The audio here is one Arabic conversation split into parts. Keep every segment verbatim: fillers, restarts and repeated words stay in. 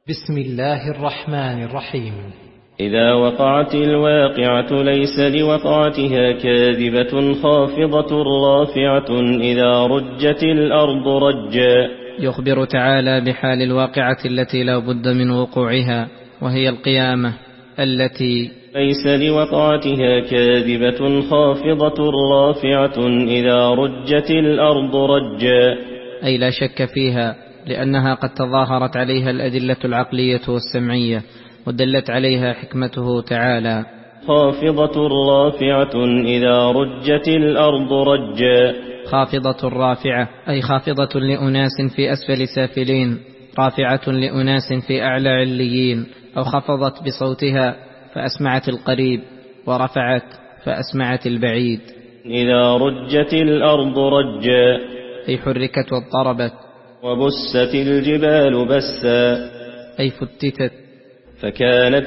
بسم الله الرحمن الرحيم. إذا وقعت الواقعة ليس لوقعتها كاذبة خافضة رافعة إذا رجت الأرض رجا. يخبر تعالى بحال الواقعة التي لا بد من وقوعها، وهي القيامة التي ليس لوقعتها كاذبة خافضة رافعة إذا رجت الأرض رجا، أي لا شك فيها، لأنها قد تظاهرت عليها الأدلة العقلية والسمعية ودلت عليها حكمته تعالى. خافضة رافعة إذا رجت الأرض رجا. خافضة رافعة أي خافضة لأناس في أسفل سافلين، رافعة لأناس في أعلى عليين، أو خفضت بصوتها فأسمعت القريب، ورفعت فأسمعت البعيد. إذا رجت الأرض رجا أي حركت واضطربت. وبست الجبال بسا أي فتتت. فكانت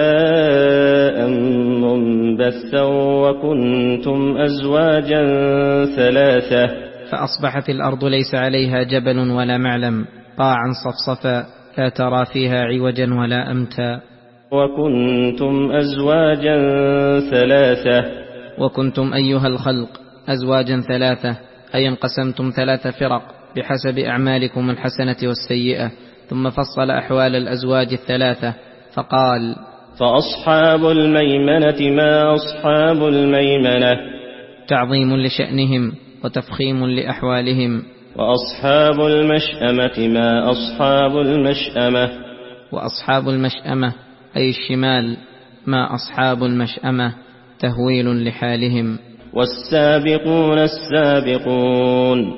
هباء منبثا وكنتم أزواجا ثلاثة. فأصبحت الأرض ليس عليها جبل ولا معلم، قاعا صفصفا لا ترى فيها عوجا ولا أمتا. وكنتم أزواجا ثلاثة. وكنتم أيها الخلق أزواجا ثلاثة، أي انقسمتم ثلاث فرق بحسب أعمالكم الحسنة والسيئة. ثم فصل أحوال الأزواج الثلاثة فقال: فأصحاب الميمنة ما أصحاب الميمنة، تعظيم لشأنهم وتفخيم لأحوالهم. وأصحاب المشأمة ما أصحاب المشأمة. وأصحاب المشأمة أي الشمال، ما أصحاب المشأمة تهويل لحالهم. والسابقون السابقون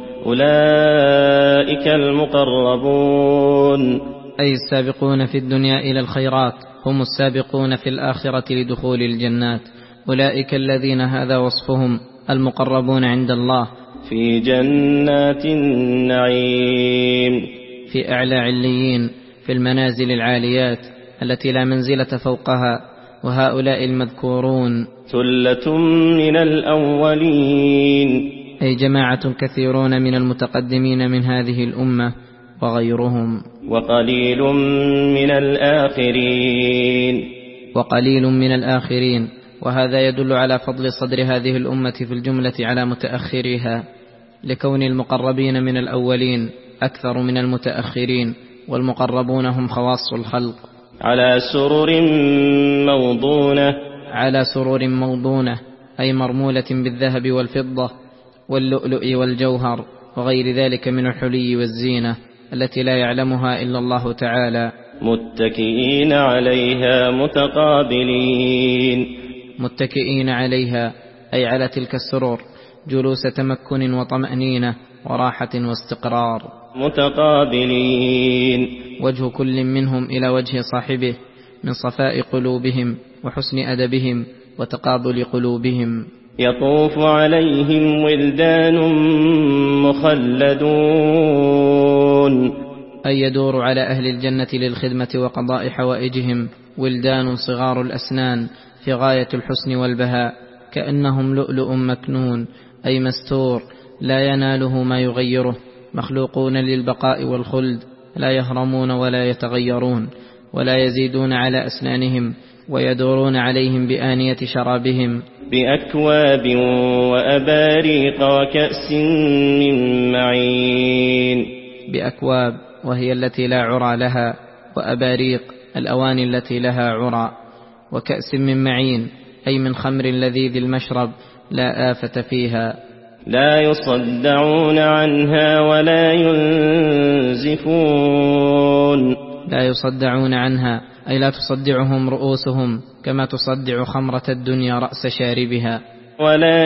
أولئك المقربون، أي السابقون في الدنيا إلى الخيرات هم السابقون في الآخرة لدخول الجنات. أولئك الذين هذا وصفهم المقربون عند الله في جنات النعيم، في أعلى عليين، في المنازل العاليات التي لا منزلة فوقها. وهؤلاء المذكورون ثلة من الأولين، أي جماعة كثيرون من المتقدمين من هذه الأمة وغيرهم. وقليل من الآخرين، وقليل من الآخرين. وهذا يدل على فضل صدر هذه الأمة في الجملة على متأخرها، لكون المقربين من الأولين أكثر من المتأخرين، والمقربون هم خواص الخلق. على سرر موضونة، على سرر موضونة أي مرمولة بالذهب والفضة واللؤلؤ والجوهر وغير ذلك من الحلي والزينة التي لا يعلمها إلا الله تعالى. متكئين عليها متقابلين، متكئين عليها أي على تلك السرور جلوس تمكن وطمأنينة وراحة واستقرار. متقابلين، وجه كل منهم إلى وجه صاحبه من صفاء قلوبهم وحسن أدبهم وتقابل قلوبهم. يطوف عليهم ولدان مخلدون، أي يدور على أهل الجنة للخدمة وقضاء حوائجهم ولدان صغار الأسنان في غاية الحسن والبهاء، كأنهم لؤلؤ مكنون أي مستور لا يناله ما يغيره، مخلوقون للبقاء والخلد، لا يهرمون ولا يتغيرون ولا يزيدون على أسنانهم، ويدورون عليهم بآنية شرابهم بأكواب وأباريق وكأس من معين. بأكواب وهي التي لا عرى لها، وأباريق الأواني التي لها عرى، وكأس من معين أي من خمر لذيذ المشرب لا آفة فيها. لا يصدعون عنها ولا ينزفون، لا يصدعون عنها أي لا تصدعهم رؤوسهم كما تصدع خمرة الدنيا رأس شاربها. ولا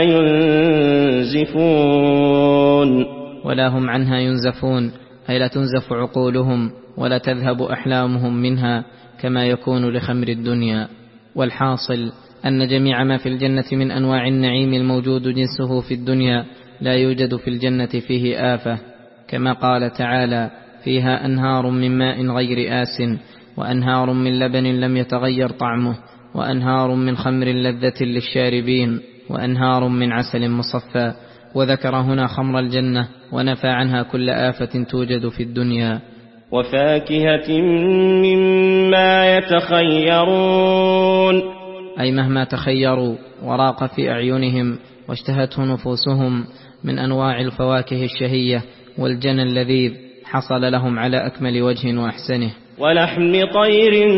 ينزفون، ولا هم عنها ينزفون أي لا تنزف عقولهم ولا تذهب أحلامهم منها كما يكون لخمر الدنيا. والحاصل أن جميع ما في الجنة من أنواع النعيم الموجود جنسه في الدنيا لا يوجد في الجنة فيه آفة، كما قال تعالى: فيها أنهار من ماء غير آس، وأنهار من لبن لم يتغير طعمه، وأنهار من خمر لذة للشاربين، وأنهار من عسل مصفى. وذكر هنا خمر الجنة ونفى عنها كل آفة توجد في الدنيا. وفاكهة مما يتخيرون، أي مهما تخيروا وراق في أعينهم واشتهته نفوسهم من أنواع الفواكه الشهية والجنى اللذيذ حصل لهم على أكمل وجه وأحسنه. ولحم طير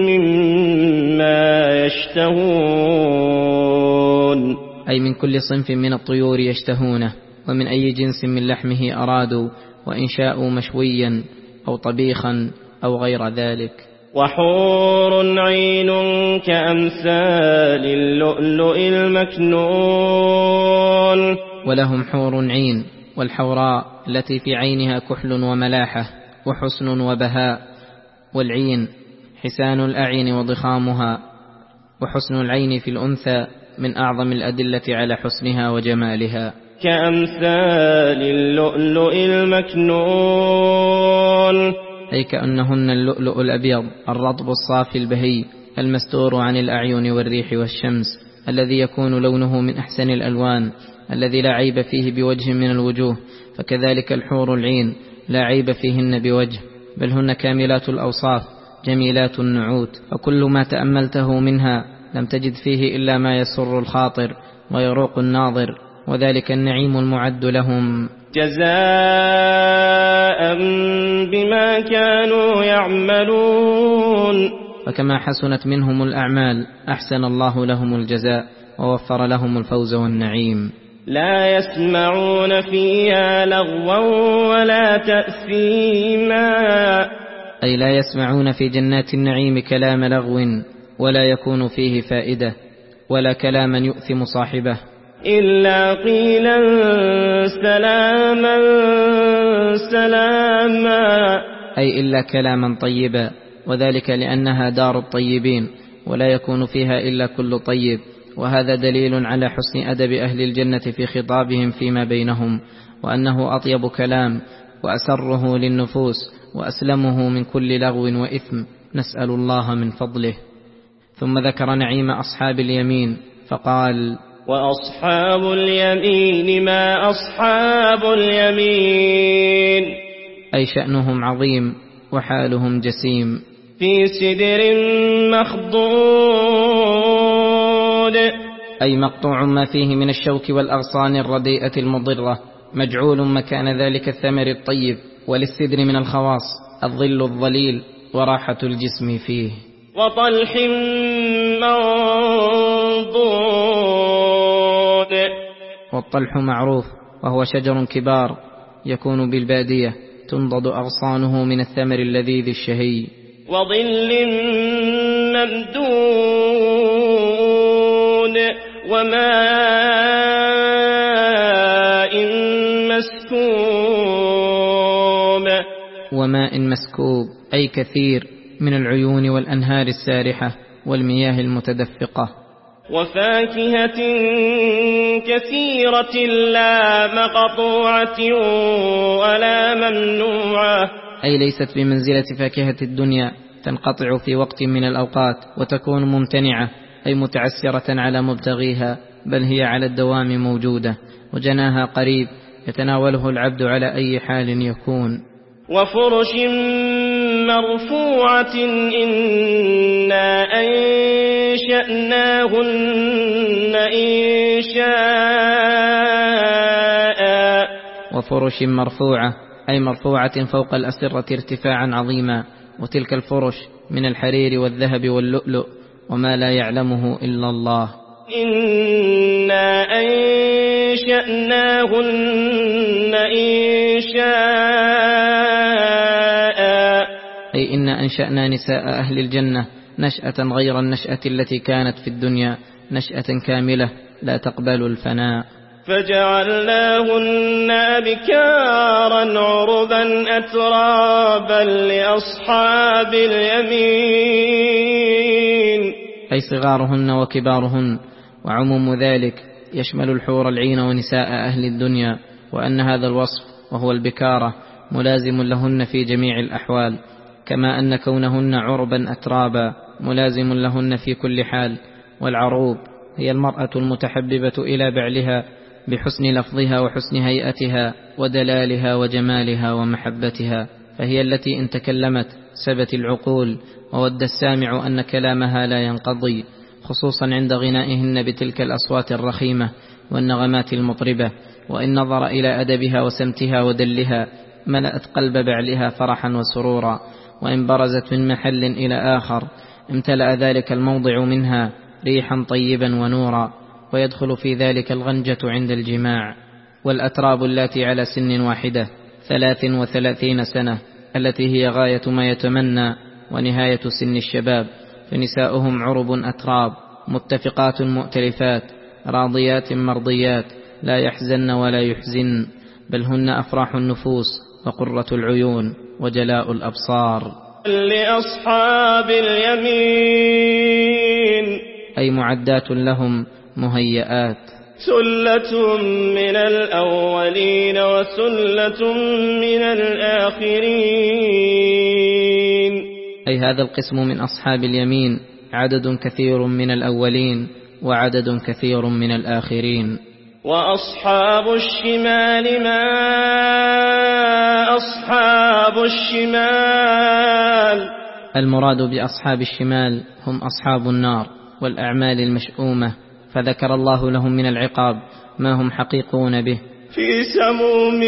مما يشتهون، أي من كل صنف من الطيور يشتهونه، ومن أي جنس من لحمه أرادوا، وإن شاءوا مشويا أو طبيخا أو غير ذلك. وحور عين كأمثال اللؤلؤ المكنون، ولهم حور عين، والحوراء التي في عينها كحل وملاحة وحسن وبهاء، والعين حسان الأعين وضخامها، وحسن العين في الأنثى من أعظم الأدلة على حسنها وجمالها. كأمثال اللؤلؤ المكنون، أي كأنهن اللؤلؤ الأبيض الرطب الصافي البهي المستور عن الأعين والريح والشمس، الذي يكون لونه من أحسن الألوان، الذي لا عيب فيه بوجه من الوجوه. فكذلك الحور العين لا عيب فيهن بوجه، بل هن كاملات الأوصاف جميلات النعوت، وكل ما تأملته منها لم تجد فيه إلا ما يسر الخاطر ويروق الناظر، وذلك النعيم المعد لهم جزاء بما كانوا يعملون. فكما حسنت منهم الأعمال أحسن الله لهم الجزاء ووفر لهم الفوز والنعيم. لا يسمعون فيها لغوا ولا تأثيما، أي لا يسمعون في جنات النعيم كلام لغو ولا يكون فيه فائدة، ولا كلاما يؤثم صاحبه، إلا قيلا سلاما سلاما، أي إلا كلاما طيبا، وذلك لأنها دار الطيبين ولا يكون فيها إلا كل طيب. وهذا دليل على حسن أدب أهل الجنة في خطابهم فيما بينهم، وأنه أطيب كلام وأسره للنفوس وأسلمه من كل لغو وإثم، نسأل الله من فضله. ثم ذكر نعيم أصحاب اليمين فقال: وأصحاب اليمين ما أصحاب اليمين، أي شأنهم عظيم وحالهم جسيم. في سدر مخضود، أي مقطوع ما فيه من الشوك والأغصان الرديئة المضرة، مجعول مكان ذلك الثمر الطيب، وللسدر من الخواص الظل الظليل وراحة الجسم فيه. وطلح منضود، والطلح معروف وهو شجر كبار يكون بالبادية تنضد أغصانه من الثمر اللذيذ الشهي. وظل ممدود، وماء مسكوب، وماء مسكوب أي كثير من العيون والأنهار السارحة والمياه المتدفقة. وفاكهة كثيرة لا مقطوعة ولا ممنوعة، أي ليست بمنزلة فاكهة الدنيا تنقطع في وقت من الأوقات وتكون ممتنعة، أي متعسرة على مبتغيها، بل هي على الدوام موجودة، وجناها قريب يتناوله العبد على أي حال يكون. وفرش مرفوعة إنا أنشأناهن إنشاء، وفرش مرفوعة أي مرفوعة فوق الأسرة ارتفاعا عظيما، وتلك الفرش من الحرير والذهب واللؤلؤ وما لا يعلمه إلا الله. إنا أنشأناهن إنشاء، أي إنا أنشأنا نساء أهل الجنة نشأة غير النشأة التي كانت في الدنيا، نشأة كاملة لا تقبل الفناء. فجعلناهن أبكارا عربا أترابا لأصحاب اليمين، أي صغارهن وكبارهن، وعموم ذلك يشمل الحور العين ونساء أهل الدنيا، وأن هذا الوصف وهو البكارة ملازم لهن في جميع الأحوال، كما أن كونهن عربا أترابا ملازم لهن في كل حال. والعروب هي المرأة المتحببة إلى بعلها بحسن لفظها وحسن هيئتها ودلالها وجمالها ومحبتها، فهي التي إن تكلمت سبت العقول، وود السامع أن كلامها لا ينقضي، خصوصا عند غنائهن بتلك الأصوات الرخيمة والنغمات المطربة. وإن نظر إلى أدبها وسمتها ودلها ملأت قلب بعلها فرحا وسرورا، وإن برزت من محل إلى آخر امتلأ ذلك الموضع منها ريحا طيبا ونورا، ويدخل في ذلك الغنجة عند الجماع. والأتراب التي على سن واحدة ثلاث وثلاثين سنة، التي هي غاية ما يتمنى ونهاية سن الشباب، فنساؤهم عرب أتراب متفقات مؤتلفات راضيات مرضيات، لا يحزن ولا يحزن، بل هن أفراح النفوس وقرة العيون وجلاء الأبصار. لأصحاب اليمين أي معدات لهم مهيئات. ثلة من الأولين وثلة من الآخرين. أي هذا القسم من أصحاب اليمين عدد كثير من الأولين وعدد كثير من الآخرين. وأصحاب الشمال ما أصحاب الشمال. المراد بأصحاب الشمال هم أصحاب النار والأعمال المشؤومة، فذكر الله لهم من العقاب ما هم حقيقون به، في سموم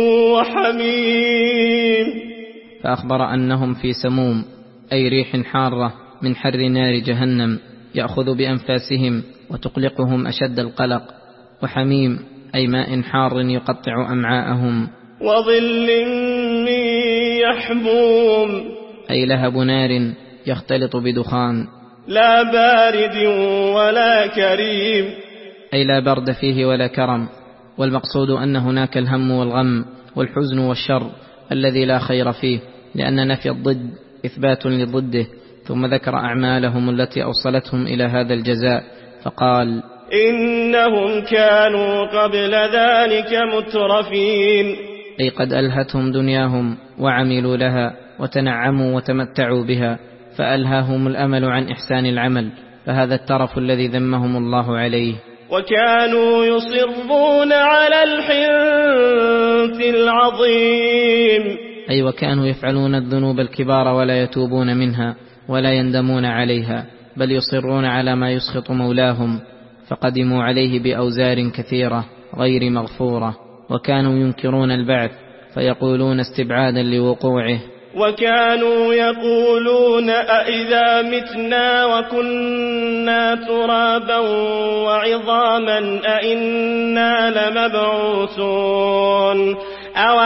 وحميم. فأخبر أنهم في سموم أي ريح حارة من حر نار جهنم يأخذ بأنفاسهم وتقلقهم أشد القلق، وحميم أي ماء حار يقطع أمعاءهم. وظل من يحموم أي لهب نار يختلط بدخان. لا بارد ولا كريم. أي لا برد فيه ولا كرم. والمقصود أن هناك الهم والغم والحزن والشر الذي لا خير فيه، لأن نفي الضد إثبات لضده. ثم ذكر أعمالهم التي أوصلتهم إلى هذا الجزاء فقال: إنهم كانوا قبل ذلك مترفين. أي قد ألهتهم دنياهم وعملوا لها وتنعموا وتمتعوا بها، فألهاهم الأمل عن إحسان العمل، فهذا الترف الذي ذمهم الله عليه. وكانوا يصرون على الحنث العظيم. أي وكانوا يفعلون الذنوب الكبار ولا يتوبون منها ولا يندمون عليها، بل يصرون على ما يسخط مولاهم، فقدموا عليه بأوزار كثيرة غير مغفورة. وكانوا ينكرون البعث فيقولون استبعادا لوقوعه. وكانوا يقولون أئذا متنا وكنا ترابا وعظاما أئنا لمبعوثون أو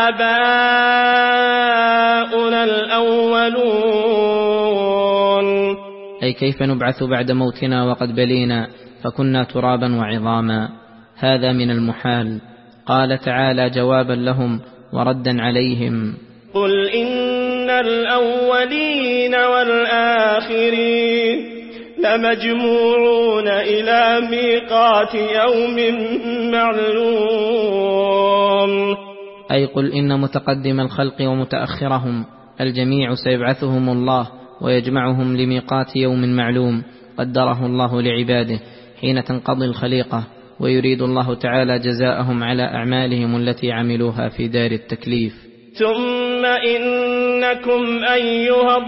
آباؤنا الأولون. أي كيف نبعث بعد موتنا وقد بلينا فكنا ترابا وعظاما؟ هذا من المحال. قال تعالى جوابا لهم وردا عليهم: قل إن الأولين والآخرين لمجموعون إلى ميقات يوم معلوم. أي قل إن متقدم الخلق ومتأخرهم الجميع سيبعثهم الله ويجمعهم لميقات يوم معلوم قدره الله لعباده حين تنقضي الخليقة، ويريد الله تعالى جزاءهم على أعمالهم التي عملوها في دار التكليف. ثم إنكم أيها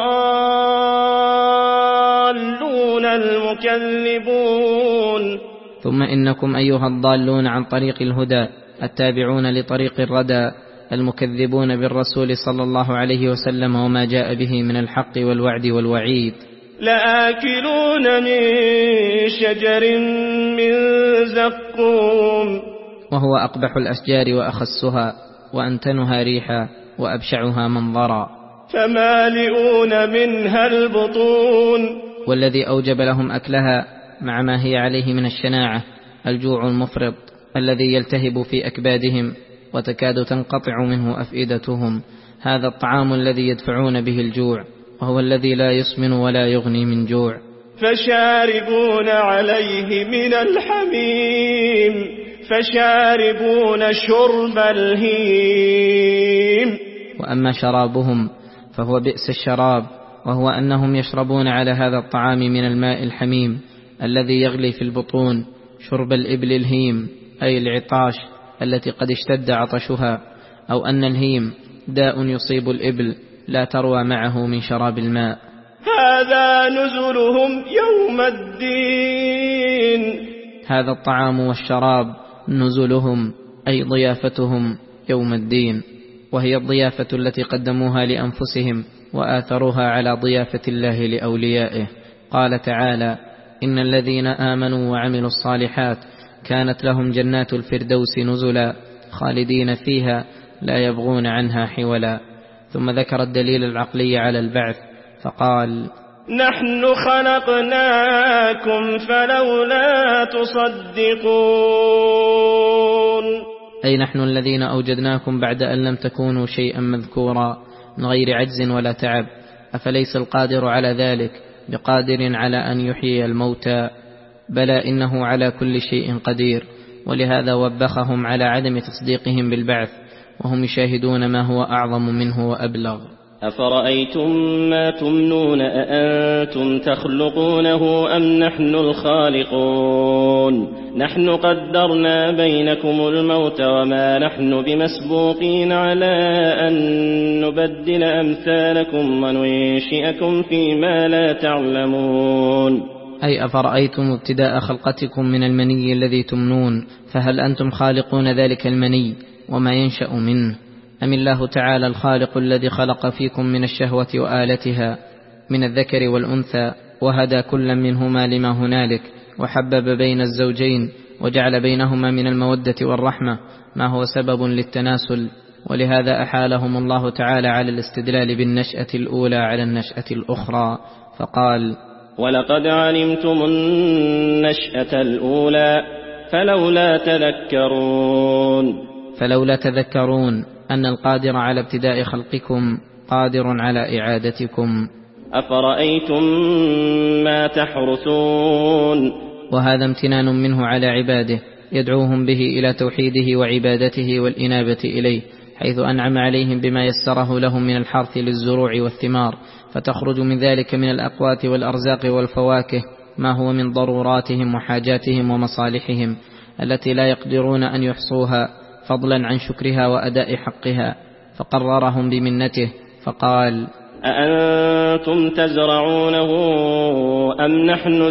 الضالون المكذبون. ثم إنكم أيها الضالون عن طريق الهدى التابعون لطريق الردى المكذبون بالرسول صلى الله عليه وسلم وما جاء به من الحق والوعد والوعيد. لآكلون من شجر من زقوم. وهو أقبح الأشجار وأخسها وأنتنها ريحا وأبشعها منظرا. فمالئون منها البطون. والذي أوجب لهم أكلها مع ما هي عليه من الشناعة الجوع المفرط الذي يلتهب في أكبادهم وتكاد تنقطع منه أفئدتهم. هذا الطعام الذي يدفعون به الجوع، وهو الذي لا يسمن ولا يغني من جوع. فشاربون عليه من الحميم فشاربون شرب الهيم. وأما شرابهم فهو بئس الشراب، وهو أنهم يشربون على هذا الطعام من الماء الحميم الذي يغلي في البطون شرب الإبل الهيم، أي العطاش التي قد اشتد عطشها، أو أن الهيم داء يصيب الإبل لا تروى معه من شراب الماء. هذا نزلهم يوم الدين. هذا الطعام والشراب نزلهم أي ضيافتهم يوم الدين، وهي الضيافة التي قدموها لأنفسهم وآثروها على ضيافة الله لأوليائه. قال تعالى: إن الذين آمنوا وعملوا الصالحات كانت لهم جنات الفردوس نزلا خالدين فيها لا يبغون عنها حولا. ثم ذكر الدليل العقلي على البعث فقال: نحن خلقناكم فلولا تصدقون. أي نحن الذين أوجدناكم بعد أن لم تكونوا شيئا مذكورا من غير عجز ولا تعب، أفليس القادر على ذلك بقادر على أن يحيي الموتى؟ بلى إنه على كل شيء قدير. ولهذا وبخهم على عدم تصديقهم بالبعث وهم يشاهدون ما هو أعظم منه وأبلغ. أفرأيتم ما تمنون أأنتم تخلقونه أم نحن الخالقون؟ نحن قدرنا بينكم الموت وما نحن بمسبوقين على أن نبدل أمثالكم وننشئكم فيما لا تعلمون. أي أفرأيتم ابتداء خلقتكم من المني الذي تمنون، فهل أنتم خالقون ذلك المني وما ينشأ منه، أم الله تعالى الخالق الذي خلق فيكم من الشهوة وآلتها من الذكر والأنثى، وهدى كل منهما لما هنالك، وحبب بين الزوجين وجعل بينهما من المودة والرحمة ما هو سبب للتناسل. ولهذا أحالهم الله تعالى على الاستدلال بالنشأة الأولى على النشأة الأخرى فقال: ولقد علمتم النشأة الأولى فلولا تذكرون. فلولا تذكرون أن القادر على ابتداء خلقكم قادر على إعادتكم. أفرأيتم ما تحرثون. وهذا امتنان منه على عباده يدعوهم به إلى توحيده وعبادته والإنابة إليه، حيث أنعم عليهم بما يسره لهم من الحرث للزروع والثمار، فتخرج من ذلك من الأقوات والأرزاق والفواكه ما هو من ضروراتهم وحاجاتهم ومصالحهم التي لا يقدرون أن يحصوها، فضلا عن شكرها وأداء حقها. فقررهم بمنته فقال: أأنتم تزرعونه أم نحن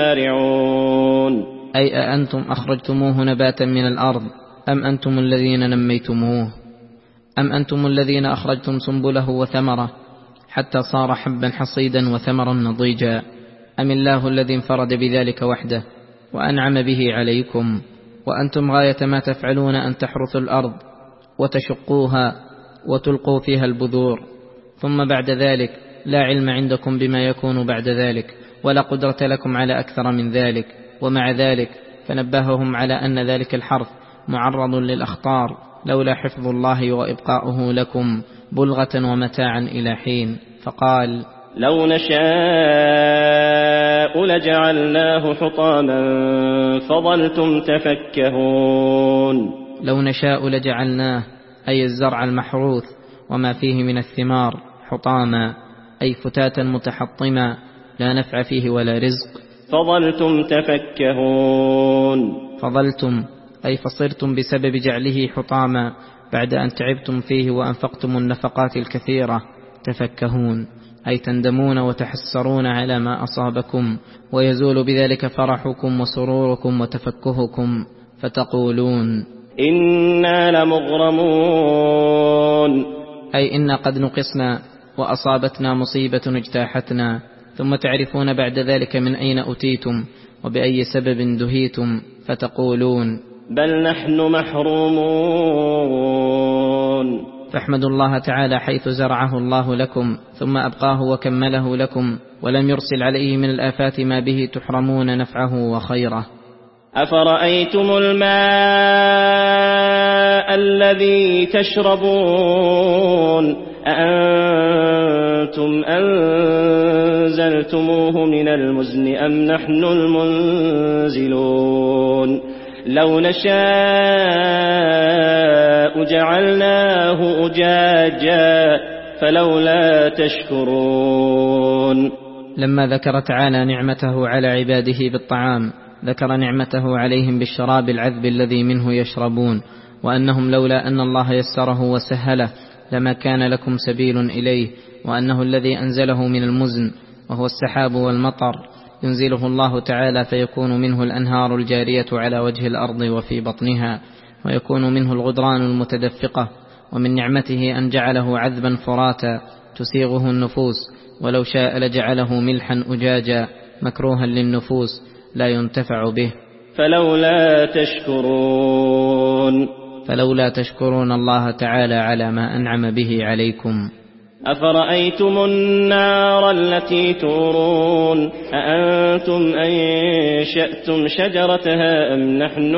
الزارعون. أي أأنتم أخرجتموه نباتا من الأرض أم أنتم الذين نميتموه، أم أنتم الذين أخرجتم سنبله وثمره حتى صار حبا حصيدا وثمرا نضيجا، أم الله الذي انفرد بذلك وحده وأنعم به عليكم، وأنتم غاية ما تفعلون أن تحرثوا الأرض وتشقوها وتلقوا فيها البذور، ثم بعد ذلك لا علم عندكم بما يكون بعد ذلك، ولا قدرة لكم على أكثر من ذلك. ومع ذلك فنبههم على أن ذلك الحرث معرض للأخطار لولا حفظ الله وإبقاؤه لكم بلغة ومتاعا إلى حين. فقال: لو نشاء لجعلناه حطاما فظلتم تفكهون. لو نشاء لجعلناه أي الزرع المحروث وما فيه من الثمار حطاما أي فتاتا متحطما لا نفع فيه ولا رزق. فظلتم تفكهون. فظلتم أي فصرتم بسبب جعله حطاما بعد أن تعبتم فيه وأنفقتم النفقات الكثيرة تفكهون أي تندمون وتحسرون على ما أصابكم، ويزول بذلك فرحكم وسروركم وتفكهكم، فتقولون: إنا لمغرمون. أي إنا قد نقصنا وأصابتنا مصيبة اجتاحتنا، ثم تعرفون بعد ذلك من أين أتيتم وبأي سبب دهيتم، فتقولون: بل نحن محرومون. فاحمدوا الله تعالى حيث زرعه الله لكم ثم أبقاه وكمله لكم، ولم يرسل عليه من الآفات ما به تحرمون نفعه وخيره. أفرأيتم الماء الذي تشربون أأنتم أنزلتموه من المزن أم نحن المنزلون. لو نشاء جعلناه أجاجا فلولا تشكرون. لما ذكر تعالى نعمته على عباده بالطعام ذكر نعمته عليهم بالشراب العذب الذي منه يشربون، وأنهم لولا أن الله يسره وسهله لما كان لكم سبيل إليه، وأنه الذي أنزله من المزن وهو السحاب والمطر، ينزله الله تعالى فيكون منه الأنهار الجارية على وجه الأرض وفي بطنها، ويكون منه الغدران المتدفقة. ومن نعمته أن جعله عذبا فراتا تسيغه النفوس، ولو شاء لجعله ملحا أجاجا مكروها للنفوس لا ينتفع به. فلولا تشكرون فلولا تشكرون الله تعالى على ما أنعم به عليكم. أفرأيتم النار التي تورون أأنتم أنشأتم شجرتها أم نحن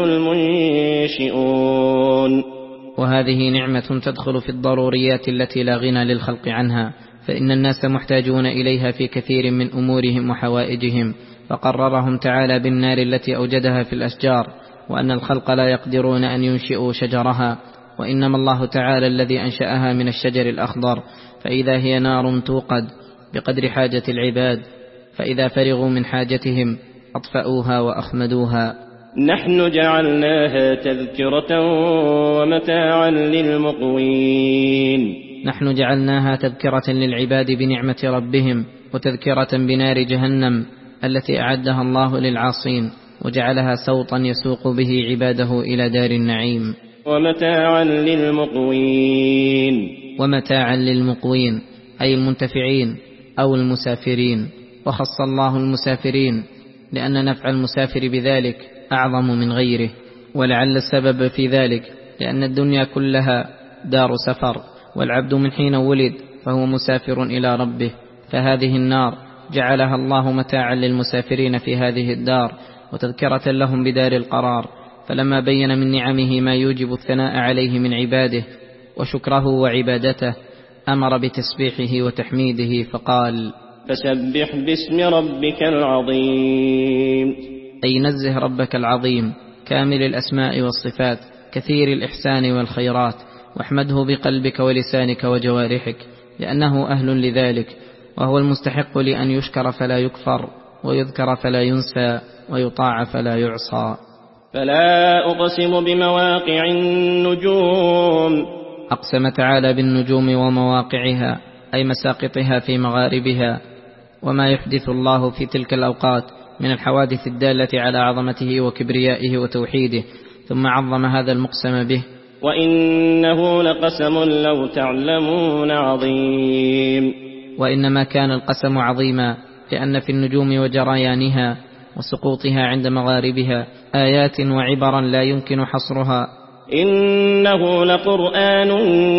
المنشئون. وهذه نعمة تدخل في الضروريات التي لا غنى للخلق عنها، فإن الناس محتاجون إليها في كثير من أمورهم وحوائجهم، فقررهم تعالى بالنار التي أوجدها في الأشجار، وأن الخلق لا يقدرون أن ينشئوا شجرها، وإنما الله تعالى الذي أنشأها من الشجر الأخضر، فإذا هي نار توقد بقدر حاجة العباد، فإذا فرغوا من حاجتهم أطفأوها وأخمدوها. نحن جعلناها تذكرة ومتاعا للمقوين. نحن جعلناها تذكرة للعباد بنعمة ربهم، وتذكرة بنار جهنم التي أعدها الله للعاصين، وجعلها سوطا يسوق به عباده إلى دار النعيم. ومتاعا للمقوين. ومتاعا للمقوين أي المنتفعين أو المسافرين، وخص الله المسافرين لأن نفع المسافر بذلك أعظم من غيره، ولعل السبب في ذلك لأن الدنيا كلها دار سفر، والعبد من حين ولد فهو مسافر إلى ربه، فهذه النار جعلها الله متاعا للمسافرين في هذه الدار وتذكرة لهم بدار القرار. فلما بين من نعمه ما يوجب الثناء عليه من عباده وشكره وعبادته، أمر بتسبيحه وتحميده فقال: فسبح باسم ربك العظيم، أي نزه ربك العظيم كامل الأسماء والصفات كثير الإحسان والخيرات، واحمده بقلبك ولسانك وجوارحك، لأنه أهل لذلك، وهو المستحق لأن يشكر فلا يكفر، ويذكر فلا ينسى، ويطاع فلا يعصى. فلا أقسم بمواقع النجوم. أقسم تعالى بالنجوم ومواقعها أي مساقطها في مغاربها، وما يحدث الله في تلك الأوقات من الحوادث الدالة على عظمته وكبريائه وتوحيده، ثم عظم هذا المقسم به: وإنه لقسم لو تعلمون عظيم. وإنما كان القسم عظيما لأن في النجوم وجريانها وسقوطها عند مغاربها آيات وعبرا لا يمكن حصرها. إنه لقرآن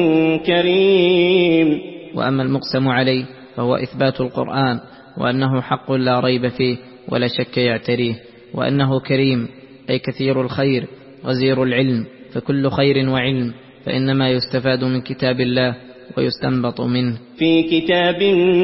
كريم. وأما المقسم عليه فهو إثبات القرآن، وأنه حق لا ريب فيه ولا شك يعتريه، وأنه كريم أي كثير الخير غزير العلم، فكل خير وعلم فإنما يستفاد من كتاب الله ويستنبط منه. في كتاب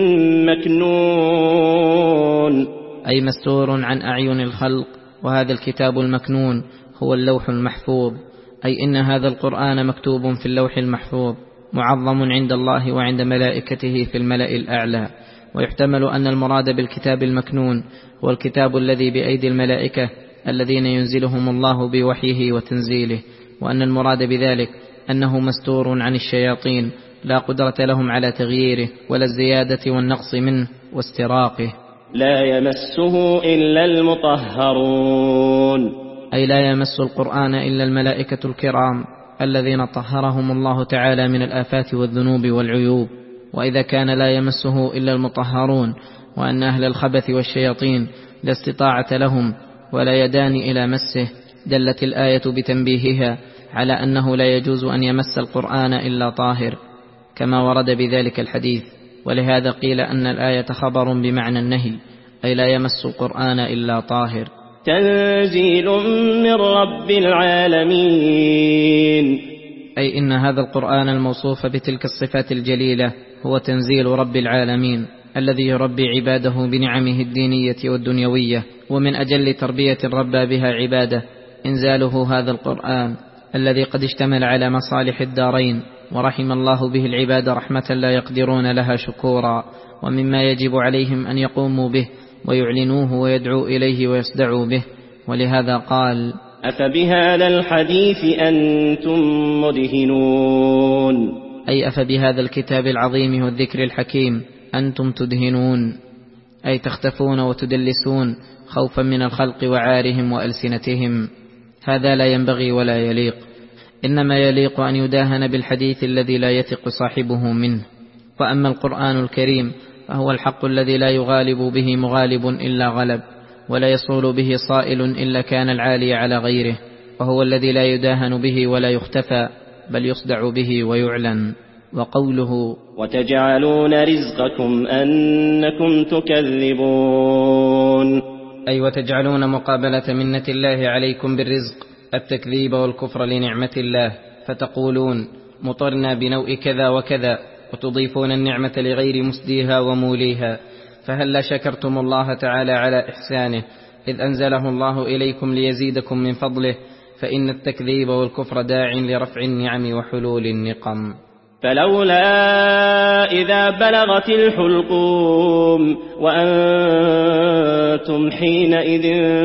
مكنون أي مستور عن أعين الخلق، وهذا الكتاب المكنون هو اللوح المحفوظ، أي إن هذا القرآن مكتوب في اللوح المحفوظ معظم عند الله وعند ملائكته في الملأ الأعلى. ويحتمل أن المراد بالكتاب المكنون هو الكتاب الذي بأيدي الملائكة الذين ينزلهم الله بوحيه وتنزيله، وأن المراد بذلك أنه مستور عن الشياطين لا قدرة لهم على تغييره ولا الزيادة والنقص منه واستراقه. لا يمسه إلا المطهرون، أي لا يمس القرآن إلا الملائكة الكرام الذين طهرهم الله تعالى من الآفات والذنوب والعيوب. وإذا كان لا يمسه إلا المطهرون، وأن أهل الخبث والشياطين لا استطاعة لهم ولا يدان إلى مسه، دلت الآية بتنبيهها على أنه لا يجوز أن يمس القرآن إلا طاهر، كما ورد بذلك الحديث. ولهذا قيل أن الآية خبر بمعنى النهي، أي لا يمس القرآن إلا طاهر. تنزيل من رب العالمين، أي إن هذا القرآن الموصوف بتلك الصفات الجليلة هو تنزيل رب العالمين الذي يربي عباده بنعمه الدينية والدنيوية، ومن أجل تربية ربى بها عباده إنزاله هذا القرآن الذي قد اشتمل على مصالح الدارين، ورحم الله به العباد رحمة لا يقدرون لها شكورا، ومما يجب عليهم أن يقوموا به ويعلنوه ويدعوا إليه ويصدعوا به. ولهذا قال: أفبهذا الحديث أنتم مدهنون. أي أفبهذا الكتاب العظيم والذكر الحكيم أنتم تدهنون، أي تختفون وتدلسون خوفا من الخلق وعارهم وألسنتهم. هذا لا ينبغي ولا يليق، إنما يليق أن يداهن بالحديث الذي لا يثق صاحبه منه. وأما القرآن الكريم فهو الحق الذي لا يغالب به مغالب إلا غلب، ولا يصول به صائل إلا كان العالي على غيره، وهو الذي لا يداهن به ولا يختفى، بل يصدع به ويعلن. وقوله وتجعلون رزقكم أنكم تكذبون، أي وتجعلون مقابلة منة الله عليكم بالرزق التكذيب والكفر لنعمة الله، فتقولون مطرنا بنوء كذا وكذا، وتضيفون النعمة لغير مسديها وموليها. فهل شكرتم الله تعالى على إحسانه إذ أنزله الله إليكم ليزيدكم من فضله؟ فإن التكذيب والكفر داع لرفع النعم وحلول النقم. فلولا إذا بلغت الحلقوم وأنتم حينئذ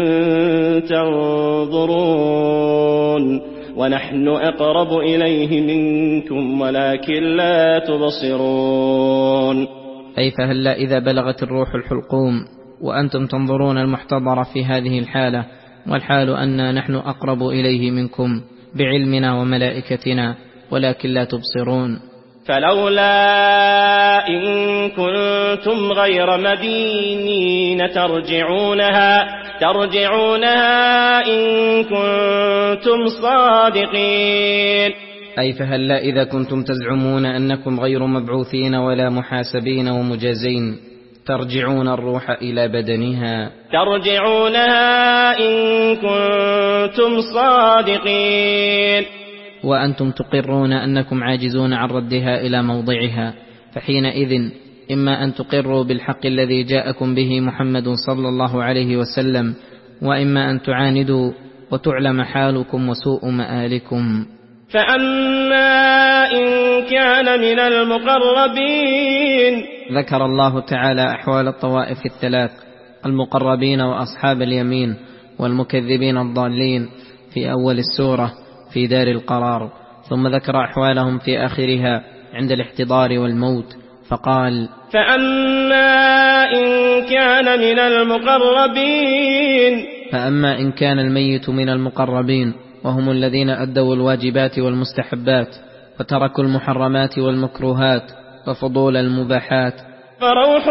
تنظرون ونحن أقرب إليه منكم ولكن لا تبصرون. أي فهلا إذا بلغت الروح الحلقوم وأنتم تنظرون المحتضر في هذه الحالة، والحال أننا نحن أقرب إليه منكم بعلمنا وملائكتنا ولكن لا تبصرون. فلولا إن كنتم غير مدينين ترجعونها ترجعونها إن كنتم صادقين. أي فهلا إذا كنتم تزعمون أنكم غير مبعوثين ولا محاسبين ومجازين ترجعون الروح إلى بدنها ترجعونها إن كنتم صادقين، وأنتم تقرون أنكم عاجزون عن ردها إلى موضعها، فحينئذ إما أن تقروا بالحق الذي جاءكم به محمد صلى الله عليه وسلم، وإما أن تعاندوا وتعلم حالكم وسوء مآلكم. فأما إن كان من المقربين، ذكر الله تعالى أحوال الطوائف الثلاث المقربين وأصحاب اليمين والمكذبين الضالين في أول السورة في دار القرار، ثم ذكر أحوالهم في آخرها عند الاحتضار والموت فقال فأما إن كان من المقربين فأما إن كان الميت من المقربين وهم الذين أدوا الواجبات والمستحبات وتركوا المحرمات والمكروهات وفضول المباحات، فروح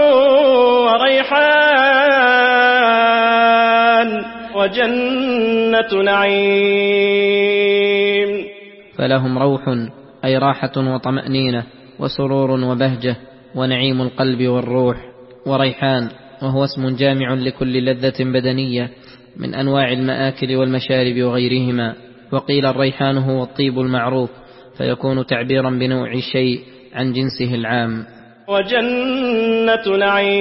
وريحان وجنة نعيم. فلهم روح أي راحة وطمأنينة وسرور وبهجة ونعيم القلب والروح. وريحان وهو اسم جامع لكل لذة بدنية من أنواع المآكل والمشارب وغيرهما، وقيل الريحان هو الطيب المعروف، فيكون تعبيرا بنوع الشيء عن جنسه العام. وجنة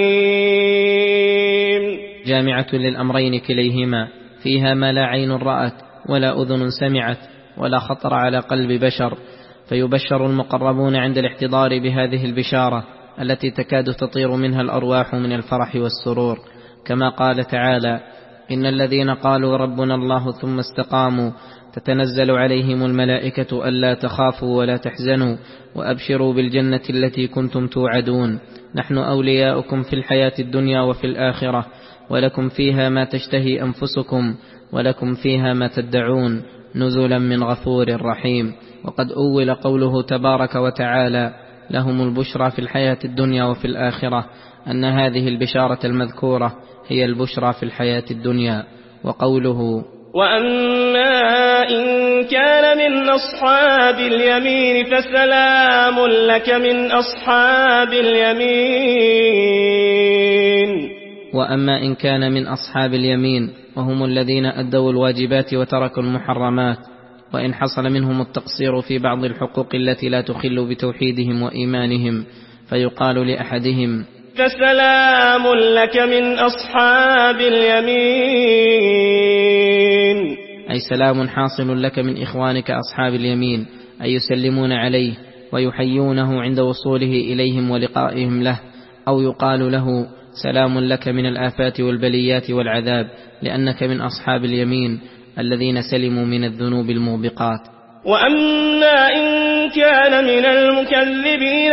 نعيم جامعة للأمرين كليهما، فيها ما لا عين رأت ولا أذن سمعت ولا خطر على قلب بشر، فيبشر المقربون عند الاحتضار بهذه البشارة التي تكاد تطير منها الأرواح من الفرح والسرور، كما قال تعالى إن الذين قالوا ربنا الله ثم استقاموا تتنزل عليهم الملائكة ألا تخافوا ولا تحزنوا وأبشروا بالجنة التي كنتم توعدون، نحن أولياؤكم في الحياة الدنيا وفي الآخرة، ولكم فيها ما تشتهي أنفسكم ولكم فيها ما تدعون، نزلا من غفور رحيم. وقد أول قوله تبارك وتعالى لهم البشرى في الحياة الدنيا وفي الآخرة أن هذه البشارة المذكورة هي البشرى في الحياة الدنيا. وقوله وأما إن كان من أصحاب اليمين فسلام لك من أصحاب اليمين. وأما إن كان من أصحاب اليمين وهم الذين أدوا الواجبات وتركوا المحرمات، وإن حصل منهم التقصير في بعض الحقوق التي لا تخل بتوحيدهم وإيمانهم، فيقال لأحدهم فسلام لك من أصحاب اليمين، أي سلام حاصل لك من إخوانك أصحاب اليمين، أي يسلمون عليه ويحيونه عند وصوله إليهم ولقائهم له. أو يقال له سلام لك من الآفات والبليات والعذاب، لأنك من أصحاب اليمين الذين سلموا من الذنوب الموبقات. وأما إن كان من المكذبين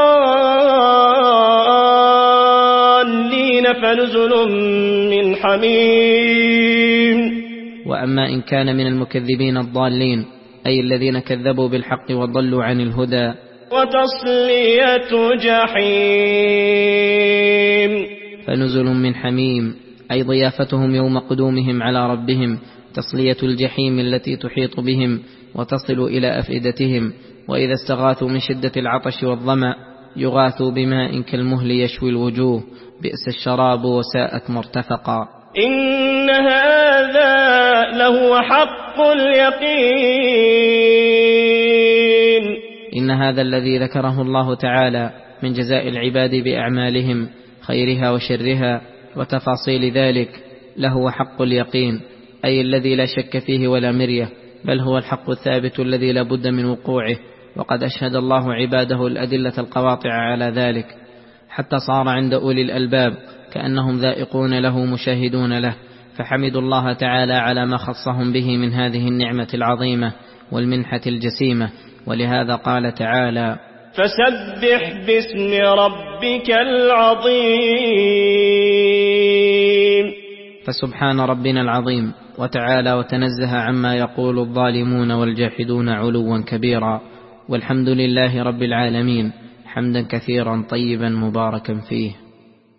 الضالين فنزل من حميم. وأما إن كان من المكذبين الضالين أي الذين كذبوا بالحق وضلوا عن الهدى وتصلية جحيم. فنزل من حميم أي ضيافتهم يوم قدومهم على ربهم، تصلية الجحيم التي تحيط بهم وتصل إلى أفئدتهم. وإذا استغاثوا من شدة العطش والظمأ يغاثوا بماء كالمهل يشوي الوجوه، بئس الشراب وساءت مرتفقا. إن هذا لهو حق اليقين. إن هذا الذي ذكره الله تعالى من جزاء العباد بأعمالهم خيرها وشرها وتفاصيل ذلك لهو حق اليقين، أي الذي لا شك فيه ولا مرية، بل هو الحق الثابت الذي لا بد من وقوعه. وقد أشهد الله عباده الأدلة القواطع على ذلك، حتى صار عند أولي الألباب كأنهم ذائقون له مشاهدون له، فحمدوا الله تعالى على ما خصهم به من هذه النعمة العظيمة والمنحة الجسيمة. ولهذا قال تعالى: فسبح باسم ربك العظيم. فسبحان ربنا العظيم وتعالى وتنزه عما يقول الظالمون والجاحدون علوا كبيرا. والحمد لله رب العالمين حمدا كثيرا طيبا مباركا فيه.